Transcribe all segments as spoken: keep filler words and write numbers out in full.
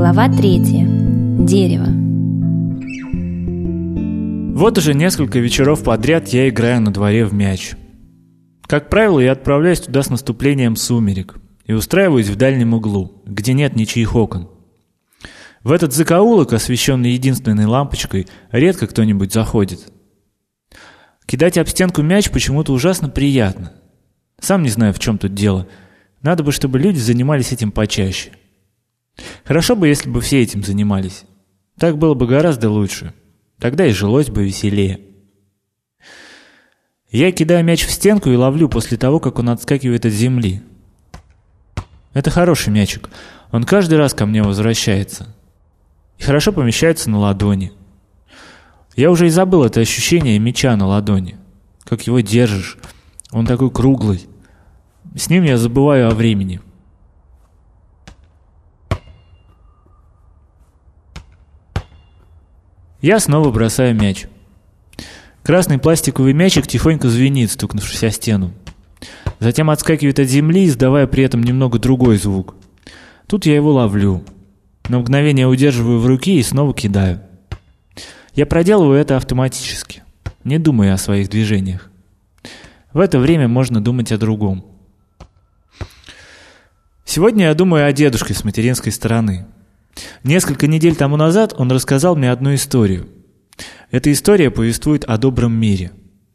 Глава третья. Дерево. Вот уже несколько вечеров подряд я играю на дворе в мяч. Как правило, я отправляюсь туда с наступлением сумерек и устраиваюсь в дальнем углу, где нет ничьих окон. В этот закоулок, освещенный единственной лампочкой, редко кто-нибудь заходит. Кидать об стенку мяч почему-то ужасно приятно. Сам не знаю, в чем тут дело. Надо бы, чтобы люди занимались этим почаще. Хорошо бы, если бы все этим занимались. Так было бы гораздо лучше. Тогда и жилось бы веселее. Я кидаю мяч в стенку и ловлю после того, как он отскакивает от земли. Это хороший мячик. Он каждый раз ко мне возвращается. И хорошо помещается на ладони. Я уже и забыл это ощущение мяча на ладони. Как его держишь. Он такой круглый. С ним я забываю о времени. Я снова бросаю мяч. Красный пластиковый мячик тихонько звенит, стукнувшись о стену. Затем отскакивает от земли, издавая при этом немного другой звук. Тут я его ловлю. На мгновение удерживаю в руке и снова кидаю. Я проделываю это автоматически, не думая о своих движениях. В это время можно думать о другом. Сегодня я думаю о дедушке с материнской стороны. Несколько недель тому назад он рассказал мне одну историю. Эта история повествует о добром мире.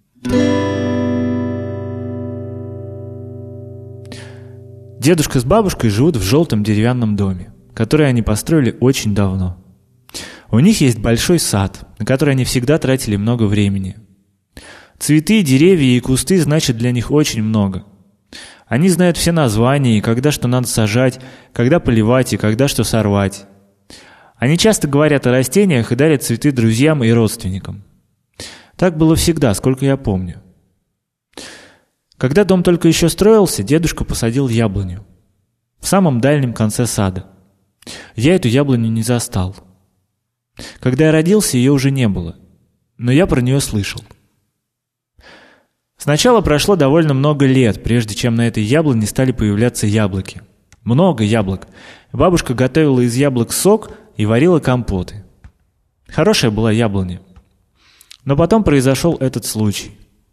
Дедушка с бабушкой живут в желтом деревянном доме, который они построили очень давно. У них есть большой сад, на который они всегда тратили много времени. Цветы, деревья и кусты значат для них очень много. Они знают все названия, и когда что надо сажать, когда поливать и когда что сорвать. Они часто говорят о растениях и дарят цветы друзьям и родственникам. Так было всегда, сколько я помню. Когда дом только еще строился, дедушка посадил яблоню в самом дальнем конце сада. Я эту яблоню не застал. Когда я родился, ее уже не было, но я про нее слышал. Сначала прошло довольно много лет, прежде чем на этой яблоне стали появляться яблоки. Много яблок. Бабушка готовила из яблок сок и варила компоты. Хорошая была яблоня. Но потом произошел этот случай.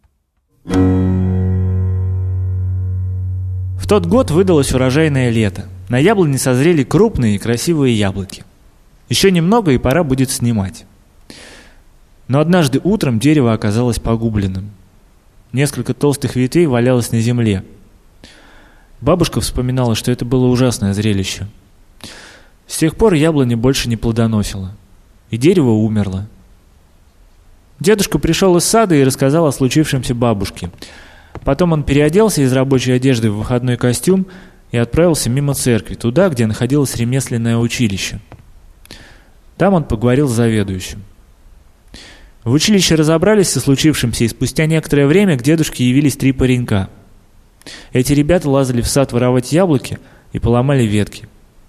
В тот год выдалось урожайное лето. На яблоне созрели крупные и красивые яблоки. Еще немного, и пора будет снимать. Но однажды утром дерево оказалось погубленным. Несколько толстых ветвей валялось на земле. Бабушка вспоминала, что это было ужасное зрелище. С тех пор яблоня больше не плодоносила, и дерево умерло. Дедушка пришел из сада и рассказал о случившемся бабушке. Потом он переоделся из рабочей одежды в выходной костюм и отправился мимо церкви, туда, где находилось ремесленное училище. Там он поговорил с заведующим. В училище разобрались со случившимся, и спустя некоторое время к дедушке явились три паренька. Эти ребята лазали в сад воровать яблоки и поломали ветки.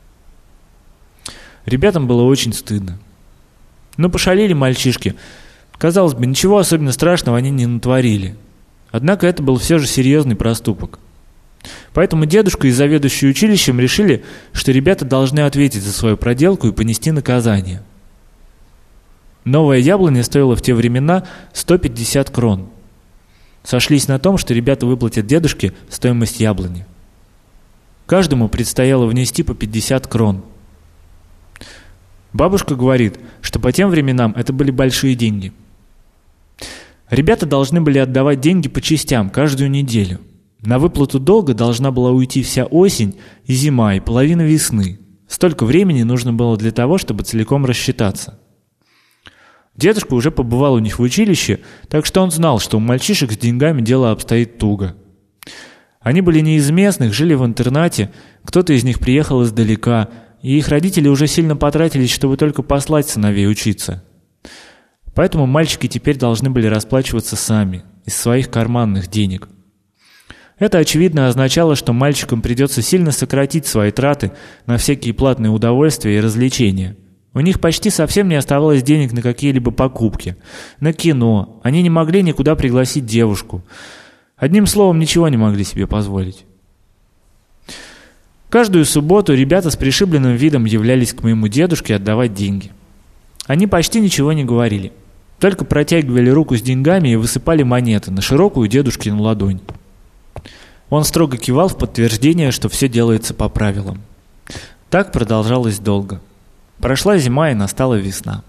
Ребятам было очень стыдно. Но пошалили мальчишки. Казалось бы, ничего особенно страшного они не натворили. Однако это был все же серьезный проступок. Поэтому дедушка и заведующий училищем решили, что ребята должны ответить за свою проделку и понести наказание. Новая яблоня стоила в те времена сто пятьдесят крон. Сошлись на том, что ребята выплатят дедушке стоимость яблони. Каждому предстояло внести по пятьдесят крон. Бабушка говорит, что по тем временам это были большие деньги. Ребята должны были отдавать деньги по частям каждую неделю. На выплату долга должна была уйти вся осень и зима, и половина весны. Столько времени нужно было для того, чтобы целиком рассчитаться. Дедушка уже побывал у них в училище, так что он знал, что у мальчишек с деньгами дело обстоит туго. Они были не из местных, жили в интернате, кто-то из них приехал издалека, и их родители уже сильно потратились, чтобы только послать сыновей учиться. Поэтому мальчики теперь должны были расплачиваться сами, из своих карманных денег. Это, очевидно, означало, что мальчикам придется сильно сократить свои траты на всякие платные удовольствия и развлечения. У них почти совсем не оставалось денег на какие-либо покупки, на кино, они не могли никуда пригласить девушку. Одним словом, ничего не могли себе позволить. Каждую субботу ребята с пришибленным видом являлись к моему дедушке отдавать деньги. Они почти ничего не говорили, только протягивали руку с деньгами и высыпали монеты на широкую дедушкину ладонь. Он строго кивал в подтверждение, что все делается по правилам. Так продолжалось долго. Прошла зима, и настала весна.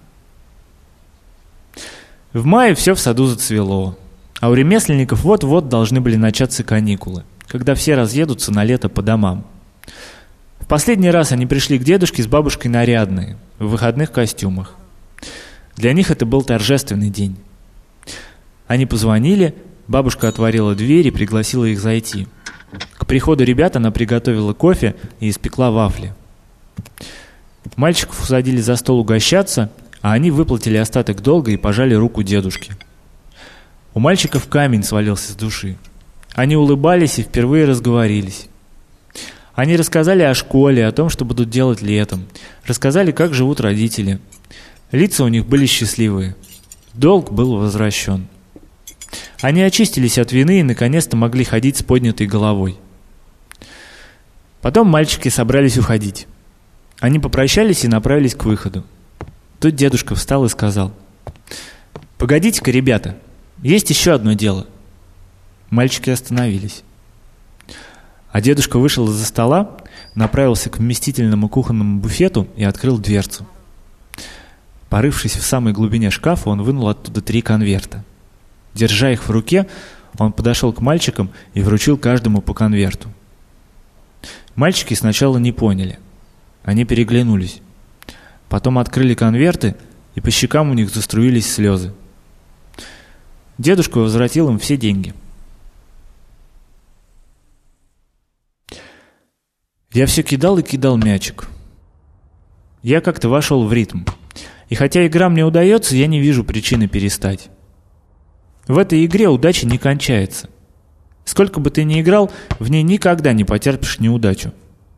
В мае все в саду зацвело, а у ремесленников вот-вот должны были начаться каникулы, когда все разъедутся на лето по домам. В последний раз они пришли к дедушке с бабушкой нарядные, в выходных костюмах. Для них это был торжественный день. Они позвонили, бабушка отворила дверь и пригласила их зайти. К приходу ребят она приготовила кофе и испекла вафли. Мальчиков усадили за стол угощаться, а они выплатили остаток долга и пожали руку дедушке. У мальчиков камень свалился с души. Они улыбались и впервые разговорились. Они рассказали о школе, о том, что будут делать летом. Рассказали, как живут родители. Лица у них были счастливые. Долг был возвращен. Они очистились от вины и наконец-то могли ходить с поднятой головой. Потом мальчики собрались уходить. Они попрощались и направились к выходу. Тут дедушка встал и сказал: «Погодите-ка, ребята, есть еще одно дело». Мальчики остановились. А дедушка вышел из-за стола, направился к вместительному кухонному буфету и открыл дверцу. Порывшись в самой глубине шкафа, он вынул оттуда три конверта. Держа их в руке, он подошел к мальчикам и вручил каждому по конверту. Мальчики сначала не поняли. Они переглянулись. Потом открыли конверты, и по щекам у них заструились слезы. Дедушка возвратил им все деньги. Я все кидал и кидал мячик. Я как-то вошел в ритм. И хотя игра мне удается, я не вижу причины перестать. В этой игре удача не кончается. Сколько бы ты ни играл, в ней никогда не потерпишь неудачу.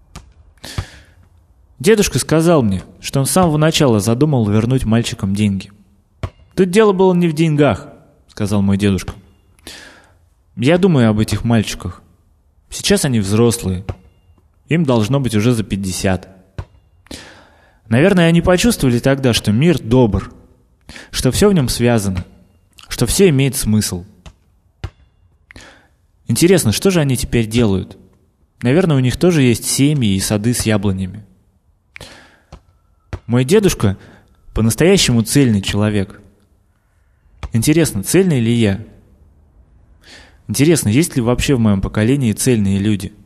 Дедушка сказал мне, что он с самого начала задумал вернуть мальчикам деньги. «Тут дело было не в деньгах», — сказал мой дедушка. «Я думаю об этих мальчиках. Сейчас они взрослые. Им должно быть уже за пятьдесят. Наверное, они почувствовали тогда, что мир добр, что все в нем связано, что все имеет смысл. Интересно, что же они теперь делают? Наверное, у них тоже есть семьи и сады с яблонями. Мой дедушка по-настоящему цельный человек. Интересно, цельный ли я? Интересно, есть ли вообще в моем поколении цельные люди?»